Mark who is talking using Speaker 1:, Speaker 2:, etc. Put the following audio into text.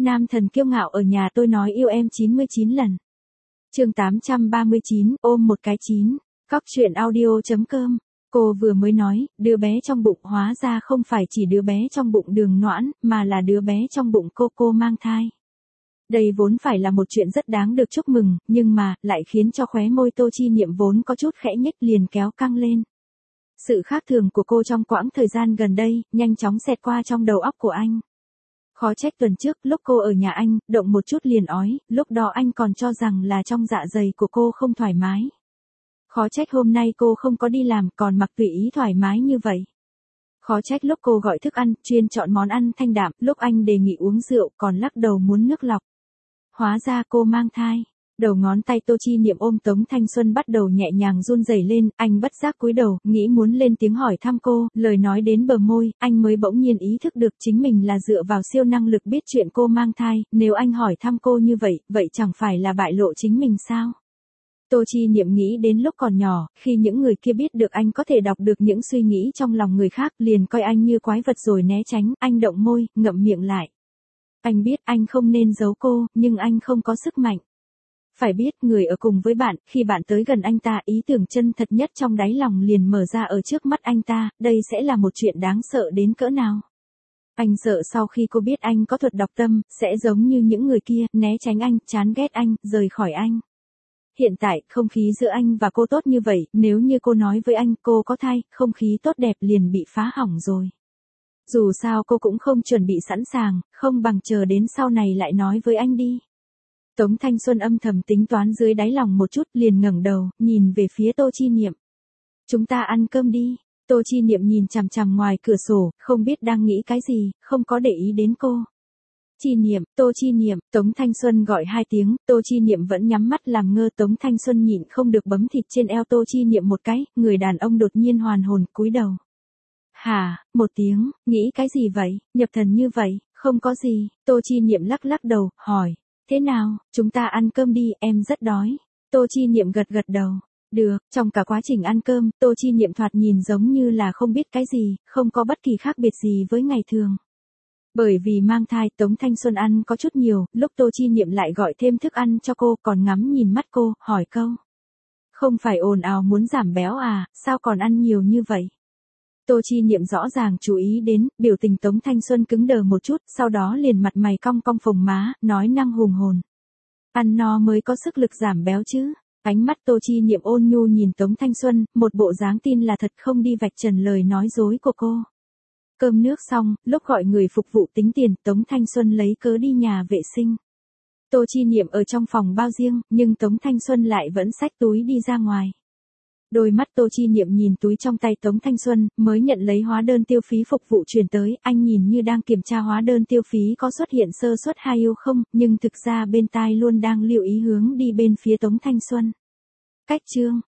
Speaker 1: Nam thần kiêu ngạo ở nhà tôi nói yêu em 99 lần. Chương 839, ôm một cái chín. Cóc truyện audio.com. Cô vừa mới nói, đứa bé trong bụng hóa ra không phải chỉ đứa bé trong bụng Đường Noãn, mà là đứa bé trong bụng cô mang thai. Đây vốn phải là một chuyện rất đáng được chúc mừng, nhưng mà, lại khiến cho khóe môi Tô Chi Niệm vốn có chút khẽ nhếch liền kéo căng lên. Sự khác thường của cô trong quãng thời gian gần đây, nhanh chóng xẹt qua trong đầu óc của anh. Khó trách tuần trước, lúc cô ở nhà anh, động một chút liền ói, lúc đó anh còn cho rằng là trong dạ dày của cô không thoải mái. Khó trách hôm nay cô không có đi làm, còn mặc tùy ý thoải mái như vậy. Khó trách lúc cô gọi thức ăn, chuyên chọn món ăn thanh đạm, lúc anh đề nghị uống rượu, còn lắc đầu muốn nước lọc. Hóa ra cô mang thai. Đầu ngón tay Tô Chi Niệm ôm Tống Thanh Xuân bắt đầu nhẹ nhàng run rẩy lên, anh bất giác cúi đầu, nghĩ muốn lên tiếng hỏi thăm cô, lời nói đến bờ môi, anh mới bỗng nhiên ý thức được chính mình là dựa vào siêu năng lực biết chuyện cô mang thai, nếu anh hỏi thăm cô như vậy, vậy chẳng phải là bại lộ chính mình sao? Tô Chi Niệm nghĩ đến lúc còn nhỏ, khi những người kia biết được anh có thể đọc được những suy nghĩ trong lòng người khác, liền coi anh như quái vật rồi né tránh, anh động môi, ngậm miệng lại. Anh biết anh không nên giấu cô, nhưng anh không có sức mạnh. Phải biết, người ở cùng với bạn, khi bạn tới gần anh ta, ý tưởng chân thật nhất trong đáy lòng liền mở ra ở trước mắt anh ta, đây sẽ là một chuyện đáng sợ đến cỡ nào. Anh sợ sau khi cô biết anh có thuật đọc tâm, sẽ giống như những người kia, né tránh anh, chán ghét anh, rời khỏi anh. Hiện tại, không khí giữa anh và cô tốt như vậy, nếu như cô nói với anh cô có thai, không khí tốt đẹp liền bị phá hỏng rồi. Dù sao cô cũng không chuẩn bị sẵn sàng, không bằng chờ đến sau này lại nói với anh đi. Tống Thanh Xuân âm thầm tính toán dưới đáy lòng một chút, liền ngẩng đầu, nhìn về phía Tô Chi Niệm. Chúng ta ăn cơm đi. Tô Chi Niệm nhìn chằm chằm ngoài cửa sổ, không biết đang nghĩ cái gì, không có để ý đến cô. Chi Niệm, Tô Chi Niệm, Tống Thanh Xuân gọi hai tiếng, Tô Chi Niệm vẫn nhắm mắt làm ngơ. Tống Thanh Xuân nhịn không được bấm thịt trên eo Tô Chi Niệm một cái, người đàn ông đột nhiên hoàn hồn, cúi đầu. Hả, một tiếng, nghĩ cái gì vậy, nhập thần như vậy, không có gì. Tô Chi Niệm lắc lắc đầu, hỏi. Thế nào, chúng ta ăn cơm đi, em rất đói. Tô Chi Niệm gật gật đầu. Được, trong cả quá trình ăn cơm, Tô Chi Niệm thoạt nhìn giống như là không biết cái gì, không có bất kỳ khác biệt gì với ngày thường. Bởi vì mang thai, Tống Thanh Xuân ăn có chút nhiều, lúc Tô Chi Niệm lại gọi thêm thức ăn cho cô, còn ngắm nhìn mắt cô, hỏi câu. Không phải ồn ào muốn giảm béo à, sao còn ăn nhiều như vậy? Tô Chi Niệm rõ ràng chú ý đến, biểu tình Tống Thanh Xuân cứng đờ một chút, sau đó liền mặt mày cong cong phồng má, nói năng hùng hồn. Ăn no mới có sức lực giảm béo chứ. Ánh mắt Tô Chi Niệm ôn nhu nhìn Tống Thanh Xuân, một bộ dáng tin là thật không đi vạch trần lời nói dối của cô. Cơm nước xong, lúc gọi người phục vụ tính tiền, Tống Thanh Xuân lấy cớ đi nhà vệ sinh. Tô Chi Niệm ở trong phòng bao riêng, nhưng Tống Thanh Xuân lại vẫn xách túi đi ra ngoài. Đôi mắt Tô Chi Niệm nhìn túi trong tay Tống Thanh Xuân, mới nhận lấy hóa đơn tiêu phí phục vụ truyền tới, anh nhìn như đang kiểm tra hóa đơn tiêu phí có xuất hiện sơ suất hay yêu không, nhưng thực ra bên tai luôn đang lưu ý hướng đi bên phía Tống Thanh Xuân. Cách chương